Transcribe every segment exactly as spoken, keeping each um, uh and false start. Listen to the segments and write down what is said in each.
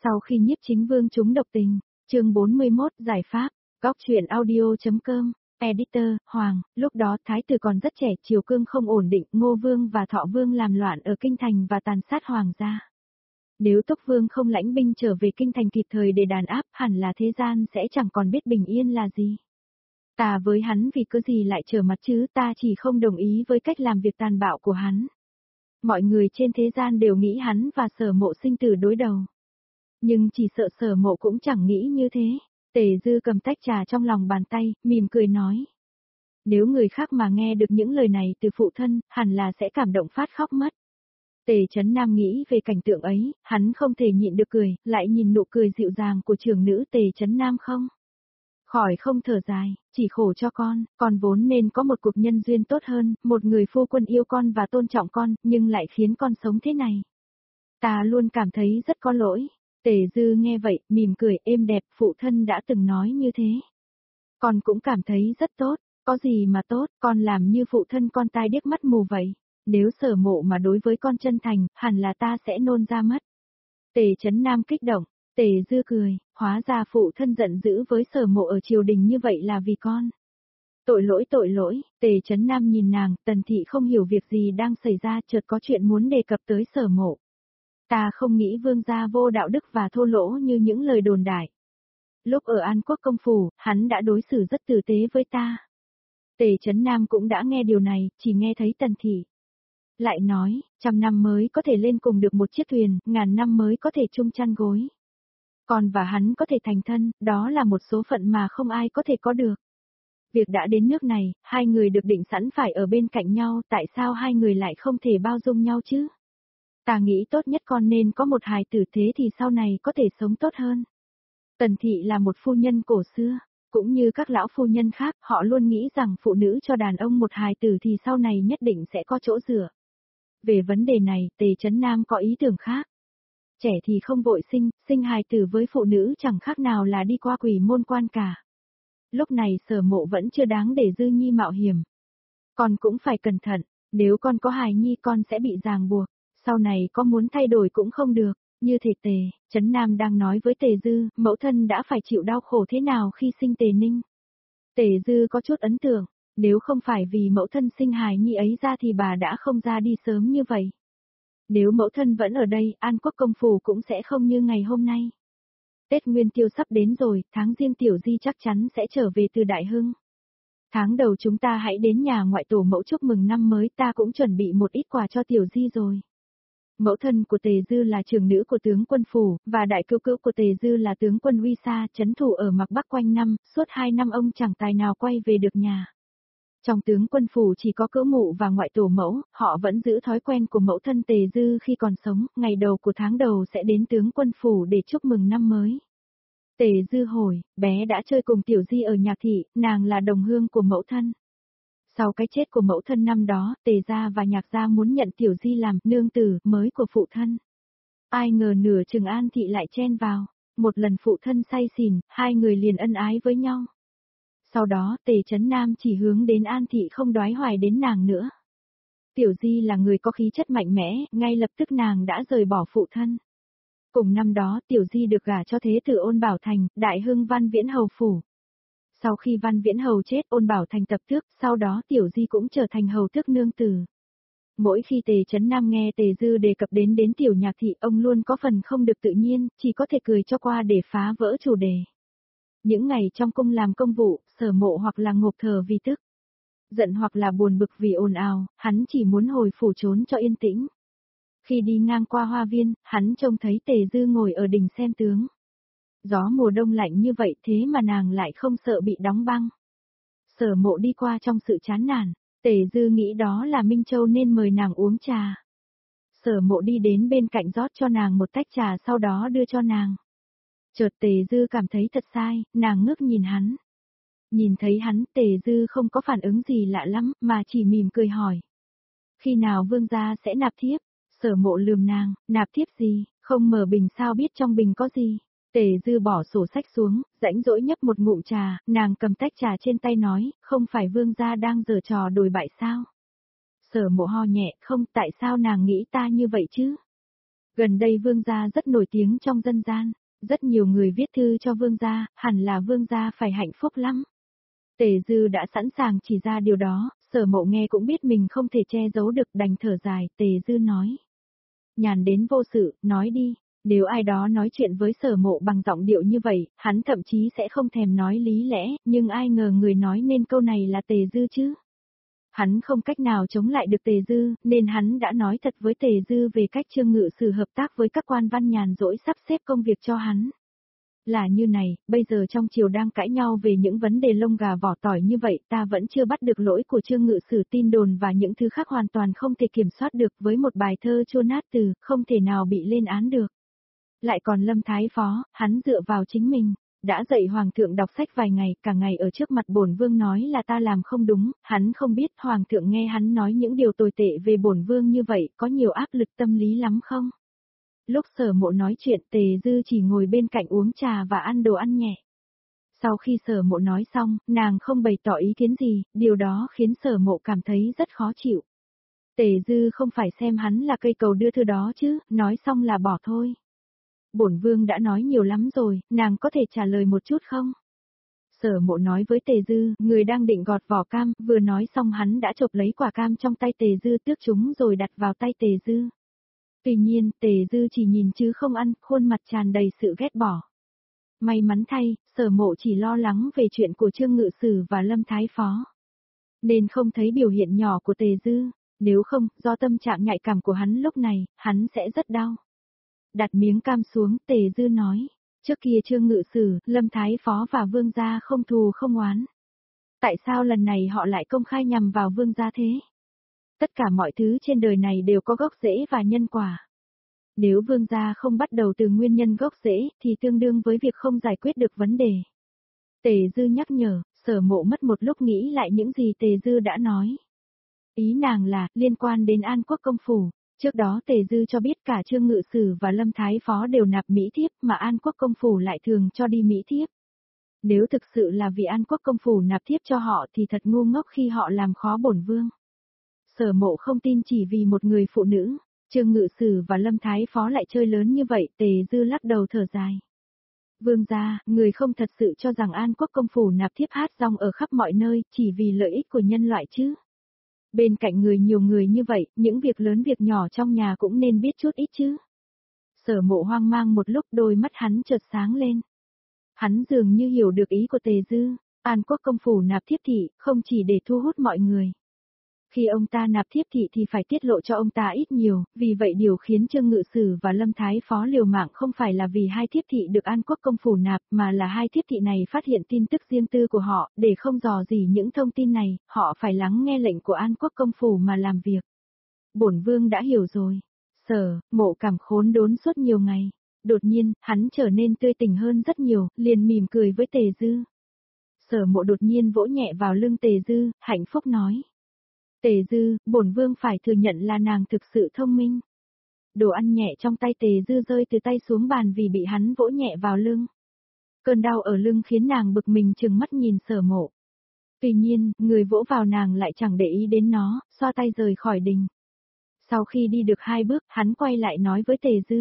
Sau khi Nhiếp Chính Vương trúng độc tình, chương bốn mươi mốt giải pháp, góc truyện audio.com, editor, Hoàng, lúc đó Thái tử còn rất trẻ, triều cương không ổn định, Ngô Vương và Thọ Vương làm loạn ở Kinh Thành và tàn sát Hoàng gia. Nếu Túc Vương không lãnh binh trở về Kinh Thành kịp thời để đàn áp, hẳn là thế gian sẽ chẳng còn biết bình yên là gì. Ta với hắn vì cứ gì lại trở mặt chứ, ta chỉ không đồng ý với cách làm việc tàn bạo của hắn. Mọi người trên thế gian đều nghĩ hắn và Sở Mộ sinh tử đối đầu. Nhưng chỉ sợ Sở Mộ cũng chẳng nghĩ như thế. Tề Dư cầm tách trà trong lòng bàn tay, mỉm cười nói. Nếu người khác mà nghe được những lời này từ phụ thân, hẳn là sẽ cảm động phát khóc mất. Tề Chấn Nam nghĩ về cảnh tượng ấy, hắn không thể nhịn được cười, lại nhìn nụ cười dịu dàng của trưởng nữ Tề Chấn Nam không. Khỏi không thở dài, chỉ khổ cho con, con vốn nên có một cuộc nhân duyên tốt hơn, một người phu quân yêu con và tôn trọng con, nhưng lại khiến con sống thế này. Ta luôn cảm thấy rất có lỗi. Tề Dư nghe vậy, mỉm cười êm đẹp, phụ thân đã từng nói như thế. Con cũng cảm thấy rất tốt, có gì mà tốt, con làm như phụ thân con tai điếc mắt mù vậy. Nếu Sở Mộ mà đối với con chân thành, hẳn là ta sẽ nôn ra mất. Tề Chấn Nam kích động, Tề Dư cười, hóa ra phụ thân giận dữ với Sở Mộ ở triều đình như vậy là vì con. Tội lỗi tội lỗi, Tề Chấn Nam nhìn nàng, Tần Thị không hiểu việc gì đang xảy ra, chợt có chuyện muốn đề cập tới Sở Mộ. Ta không nghĩ vương gia vô đạo đức và thô lỗ như những lời đồn đại. Lúc ở An Quốc công phủ, hắn đã đối xử rất tử tế với ta. Tề Chấn Nam cũng đã nghe điều này, chỉ nghe thấy Tần Thị. Lại nói, trăm năm mới có thể lên cùng được một chiếc thuyền, ngàn năm mới có thể chung chăn gối. Còn và hắn có thể thành thân, đó là một số phận mà không ai có thể có được. Việc đã đến nước này, hai người được định sẵn phải ở bên cạnh nhau, tại sao hai người lại không thể bao dung nhau chứ? Ta nghĩ tốt nhất con nên có một hài tử, thế thì sau này có thể sống tốt hơn. Tần Thị là một phu nhân cổ xưa, cũng như các lão phu nhân khác, họ luôn nghĩ rằng phụ nữ cho đàn ông một hài tử thì sau này nhất định sẽ có chỗ dựa. Về vấn đề này, Tề Chấn Nam có ý tưởng khác. Trẻ thì không vội sinh, sinh hài tử với phụ nữ chẳng khác nào là đi qua quỷ môn quan cả. Lúc này Sở Mộ vẫn chưa đáng để Dư Nhi mạo hiểm. Con cũng phải cẩn thận, nếu con có hài nhi con sẽ bị ràng buộc, sau này có muốn thay đổi cũng không được. Như thể Tề Chấn Nam đang nói với Tề Dư, mẫu thân đã phải chịu đau khổ thế nào khi sinh Tề Ninh. Tề Dư có chút ấn tượng, nếu không phải vì mẫu thân sinh hài nhi ấy ra thì bà đã không ra đi sớm như vậy. Nếu mẫu thân vẫn ở đây, An Quốc công phủ cũng sẽ không như ngày hôm nay. Tết Nguyên Tiêu sắp đến rồi, tháng Giêng Tiểu Di chắc chắn sẽ trở về từ Đại Hưng. Tháng đầu chúng ta hãy đến nhà ngoại tổ mẫu chúc mừng năm mới, ta cũng chuẩn bị một ít quà cho Tiểu Di rồi. Mẫu thân của Tề Dư là trưởng nữ của tướng quân phủ, và đại cữu cữu của Tề Dư là tướng quân Uy Sa, trấn thủ ở Mạc Bắc quanh năm, suốt hai năm ông chẳng tài nào quay về được nhà. Trong tướng quân phủ chỉ có cữu mụ và ngoại tổ mẫu, họ vẫn giữ thói quen của mẫu thân Tề Dư khi còn sống, ngày đầu của tháng đầu sẽ đến tướng quân phủ để chúc mừng năm mới. Tề Dư hồi, bé đã chơi cùng Tiểu Di ở Nhạc Thị, nàng là đồng hương của mẫu thân. Sau cái chết của mẫu thân năm đó, Tề gia và Nhạc gia muốn nhận Tiểu Di làm nương tử mới của phụ thân. Ai ngờ nửa chừng An Thị lại chen vào, một lần phụ thân say xỉn, hai người liền ân ái với nhau. Sau đó Tề Chấn Nam chỉ hướng đến An Thị không đoái hoài đến nàng nữa. Tiểu Di là người có khí chất mạnh mẽ, ngay lập tức nàng đã rời bỏ phụ thân. Cùng năm đó Tiểu Di được gả cho Thế tử Ôn Bảo Thành, Đại Hưng Văn Viễn Hầu phủ. Sau khi Văn Viễn Hầu chết, Ôn Bảo Thành tập tước, sau đó Tiểu Di cũng trở thành hầu tước nương tử. Mỗi khi Tề Chấn Nam nghe Tề Dư đề cập đến đến Tiểu Nhạc Thị, ông luôn có phần không được tự nhiên, chỉ có thể cười cho qua để phá vỡ chủ đề. Những ngày trong cung làm công vụ, Sở Mộ hoặc là ngộp thở vì tức giận hoặc là buồn bực vì ồn ào, hắn chỉ muốn hồi phủ trốn cho yên tĩnh. Khi đi ngang qua hoa viên, hắn trông thấy Tề Dư ngồi ở đình xem tướng. Gió mùa đông lạnh như vậy thế mà nàng lại không sợ bị đóng băng. Sở Mộ đi qua trong sự chán nản, Tề Dư nghĩ đó là Minh Châu nên mời nàng uống trà. Sở Mộ đi đến bên cạnh rót cho nàng một tách trà sau đó đưa cho nàng. Chợt Tề Dư cảm thấy thật sai, nàng ngước nhìn hắn. Nhìn thấy hắn, Tề Dư không có phản ứng gì lạ lắm, mà chỉ mỉm cười hỏi. Khi nào vương gia sẽ nạp thiếp? Sở Mộ lườm nàng, nạp thiếp gì, không mở bình sao biết trong bình có gì. Tề Dư bỏ sổ sách xuống, rãnh rỗi nhấp một ngụm trà, nàng cầm tách trà trên tay nói, không phải vương gia đang giở trò đồi bại sao? Sở Mộ ho nhẹ, không, tại sao nàng nghĩ ta như vậy chứ? Gần đây vương gia rất nổi tiếng trong dân gian, rất nhiều người viết thư cho vương gia, hẳn là vương gia phải hạnh phúc lắm. Tề Dư đã sẵn sàng chỉ ra điều đó, Sở Mộ nghe cũng biết mình không thể che giấu được, đành thở dài. Tề Dư nói. Nhàn đến vô sự, nói đi. Nếu ai đó nói chuyện với Sở Mộ bằng giọng điệu như vậy, hắn thậm chí sẽ không thèm nói lý lẽ, nhưng ai ngờ người nói nên câu này là Tề Dư chứ. Hắn không cách nào chống lại được Tề Dư, nên hắn đã nói thật với Tề Dư về cách Trương Ngự Sử hợp tác với các quan văn nhàn rỗi sắp xếp công việc cho hắn. Là như này, bây giờ trong triều đang cãi nhau về những vấn đề lông gà vỏ tỏi như vậy, ta vẫn chưa bắt được lỗi của Trương Ngự Sử, tin đồn và những thứ khác hoàn toàn không thể kiểm soát được, với một bài thơ chua nát từ, không thể nào bị lên án được. Lại còn Lâm Thái Phó, hắn dựa vào chính mình, đã dạy Hoàng thượng đọc sách vài ngày, cả ngày ở trước mặt bổn vương nói là ta làm không đúng, hắn không biết Hoàng thượng nghe hắn nói những điều tồi tệ về bổn vương như vậy, có nhiều áp lực tâm lý lắm không? Lúc Sở Mộ nói chuyện, Tề Dư chỉ ngồi bên cạnh uống trà và ăn đồ ăn nhẹ. Sau khi Sở Mộ nói xong, nàng không bày tỏ ý kiến gì, điều đó khiến Sở Mộ cảm thấy rất khó chịu. Tề Dư không phải xem hắn là cây cầu đưa thư đó chứ, nói xong là bỏ thôi. Bổn vương đã nói nhiều lắm rồi, nàng có thể trả lời một chút không? Sở Mộ nói với Tề Dư, người đang định gọt vỏ cam, vừa nói xong hắn đã chộp lấy quả cam trong tay Tề Dư, tước chúng rồi đặt vào tay Tề Dư. Tuy nhiên, Tề Dư chỉ nhìn chứ không ăn, khuôn mặt tràn đầy sự ghét bỏ. May mắn thay, Sở Mộ chỉ lo lắng về chuyện của Trương Ngự Sử và Lâm Thái Phó, nên không thấy biểu hiện nhỏ của Tề Dư, nếu không, do tâm trạng nhạy cảm của hắn lúc này, hắn sẽ rất đau. Đặt miếng cam xuống, Tề Dư nói, trước kia Trương Ngự Sử, Lâm Thái Phó và Vương gia không thù không oán. Tại sao lần này họ lại công khai nhằm vào Vương gia thế? Tất cả mọi thứ trên đời này đều có gốc rễ và nhân quả. Nếu Vương gia không bắt đầu từ nguyên nhân gốc rễ, thì tương đương với việc không giải quyết được vấn đề. Tề Dư nhắc nhở, Sở Mộ mất một lúc nghĩ lại những gì Tề Dư đã nói. Ý nàng là, liên quan đến An Quốc công phủ. Trước đó Tề Dư cho biết cả Trương Ngự Sử và Lâm Thái Phó đều nạp mỹ thiếp, mà An Quốc công phủ lại thường cho đi mỹ thiếp. Nếu thực sự là vì An Quốc công phủ nạp thiếp cho họ thì thật ngu ngốc khi họ làm khó bổn vương. Sở Mộ không tin chỉ vì một người phụ nữ, Trương Ngự Sử và Lâm Thái Phó lại chơi lớn như vậy. Tề Dư lắc đầu thở dài. Vương gia, người không thật sự cho rằng An Quốc công phủ nạp thiếp hát rong ở khắp mọi nơi chỉ vì lợi ích của nhân loại chứ? Bên cạnh người nhiều người như vậy, những việc lớn việc nhỏ trong nhà cũng nên biết chút ít chứ. Sở Mộ hoang mang một lúc, đôi mắt hắn chợt sáng lên. Hắn dường như hiểu được ý của Tề Dư, An Quốc công phủ nạp thiếp thị, không chỉ để thu hút mọi người. Khi ông ta nạp thiếp thị thì phải tiết lộ cho ông ta ít nhiều, vì vậy điều khiến Trương Ngự Sử và Lâm Thái Phó liều mạng không phải là vì hai thiếp thị được An Quốc công phủ nạp, mà là hai thiếp thị này phát hiện tin tức riêng tư của họ, để không dò dỉ những thông tin này, họ phải lắng nghe lệnh của An Quốc công phủ mà làm việc. Bổn vương đã hiểu rồi. Sở Mộ cảm khốn đốn suốt nhiều ngày. Đột nhiên, hắn trở nên tươi tỉnh hơn rất nhiều, liền mỉm cười với Tề Dư. Sở Mộ đột nhiên vỗ nhẹ vào lưng Tề Dư, hạnh phúc nói. Tề Dư, bổn vương phải thừa nhận là nàng thực sự thông minh. Đồ ăn nhẹ trong tay Tề Dư rơi từ tay xuống bàn vì bị hắn vỗ nhẹ vào lưng. Cơn đau ở lưng khiến nàng bực mình trừng mắt nhìn Sở Mộ. Tuy nhiên, người vỗ vào nàng lại chẳng để ý đến nó, xoa tay rời khỏi đình. Sau khi đi được hai bước, hắn quay lại nói với Tề Dư.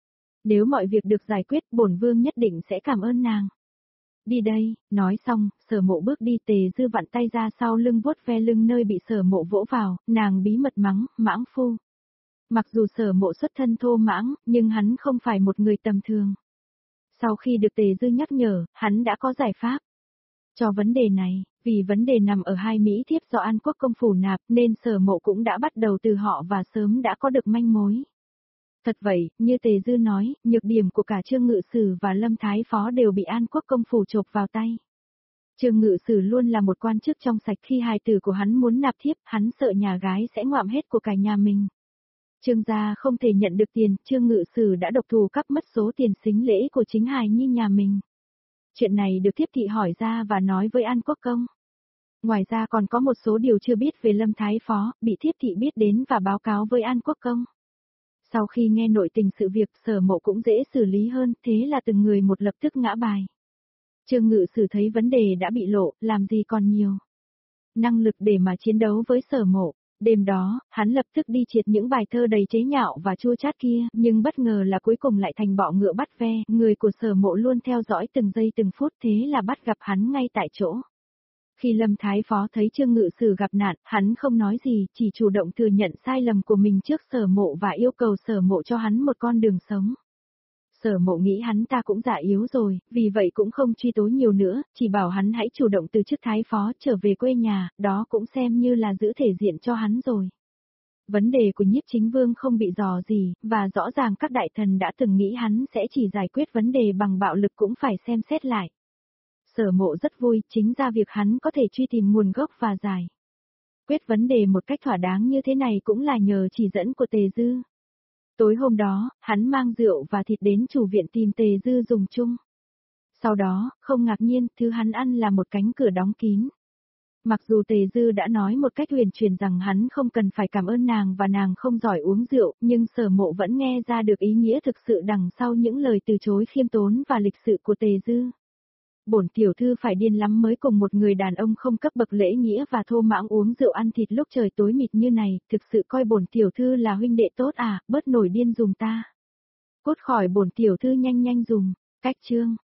Nếu mọi việc được giải quyết, bổn vương nhất định sẽ cảm ơn nàng. Đi đây, nói xong, Sở Mộ bước đi. Tề Dư vặn tay ra sau lưng vuốt ve lưng nơi bị Sở Mộ vỗ vào, nàng bí mật mắng, mãng phu. Mặc dù Sở Mộ xuất thân thô mãng, nhưng hắn không phải một người tầm thường. Sau khi được Tề Dư nhắc nhở, hắn đã có giải pháp cho vấn đề này, vì vấn đề nằm ở hai mỹ thiếp do An Quốc công phủ nạp, nên Sở Mộ cũng đã bắt đầu từ họ và sớm đã có được manh mối. Thật vậy, như Tề Dư nói, nhược điểm của cả Trương Ngự Sử và Lâm Thái Phó đều bị An Quốc công phủ chộp vào tay. Trương Ngự Sử luôn là một quan chức trong sạch, khi hài tử của hắn muốn nạp thiếp, hắn sợ nhà gái sẽ ngoạm hết của cả nhà mình. Trương gia không thể nhận được tiền, Trương Ngự Sử đã độc thủ cắp mất số tiền sính lễ của chính hài nhi nhà mình. Chuyện này được thiếp thị hỏi ra và nói với An Quốc công. Ngoài ra còn có một số điều chưa biết về Lâm Thái Phó, bị thiếp thị biết đến và báo cáo với An Quốc công. Sau khi nghe nội tình sự việc, Sở Mộ cũng dễ xử lý hơn, thế là từng người một lập tức ngã bài. Trương Ngự Sử thấy vấn đề đã bị lộ, làm gì còn nhiều năng lực để mà chiến đấu với Sở Mộ. Đêm đó, hắn lập tức đi triệt những bài thơ đầy chế nhạo và chua chát kia, nhưng bất ngờ là cuối cùng lại thành bọ ngựa bắt ve, người của Sở Mộ luôn theo dõi từng giây từng phút, thế là bắt gặp hắn ngay tại chỗ. Khi Lâm Thái Phó thấy Trương Ngự Sử gặp nạn, hắn không nói gì, chỉ chủ động thừa nhận sai lầm của mình trước Sở Mộ và yêu cầu Sở Mộ cho hắn một con đường sống. Sở Mộ nghĩ hắn ta cũng già yếu rồi, vì vậy cũng không truy tố nhiều nữa, chỉ bảo hắn hãy chủ động từ chức Thái Phó trở về quê nhà, đó cũng xem như là giữ thể diện cho hắn rồi. Vấn đề của Nhiếp Chính Vương không bị dò gì, và rõ ràng các đại thần đã từng nghĩ hắn sẽ chỉ giải quyết vấn đề bằng bạo lực cũng phải xem xét lại. Sở Mộ rất vui, chính ra việc hắn có thể truy tìm nguồn gốc và giải quyết vấn đề một cách thỏa đáng như thế này cũng là nhờ chỉ dẫn của Tề Dư. Tối hôm đó, hắn mang rượu và thịt đến chủ viện tìm Tề Dư dùng chung. Sau đó, không ngạc nhiên, thứ hắn ăn là một cánh cửa đóng kín. Mặc dù Tề Dư đã nói một cách huyền truyền rằng hắn không cần phải cảm ơn nàng và nàng không giỏi uống rượu, nhưng Sở Mộ vẫn nghe ra được ý nghĩa thực sự đằng sau những lời từ chối khiêm tốn và lịch sự của Tề Dư. Bổn tiểu thư phải điên lắm mới cùng một người đàn ông không cấp bậc lễ nghĩa và thô mãng uống rượu ăn thịt lúc trời tối mịt như này, thực sự coi bổn tiểu thư là huynh đệ tốt à, bớt nổi điên dùm ta. Cút khỏi bổn tiểu thư nhanh nhanh dùm, cách chương.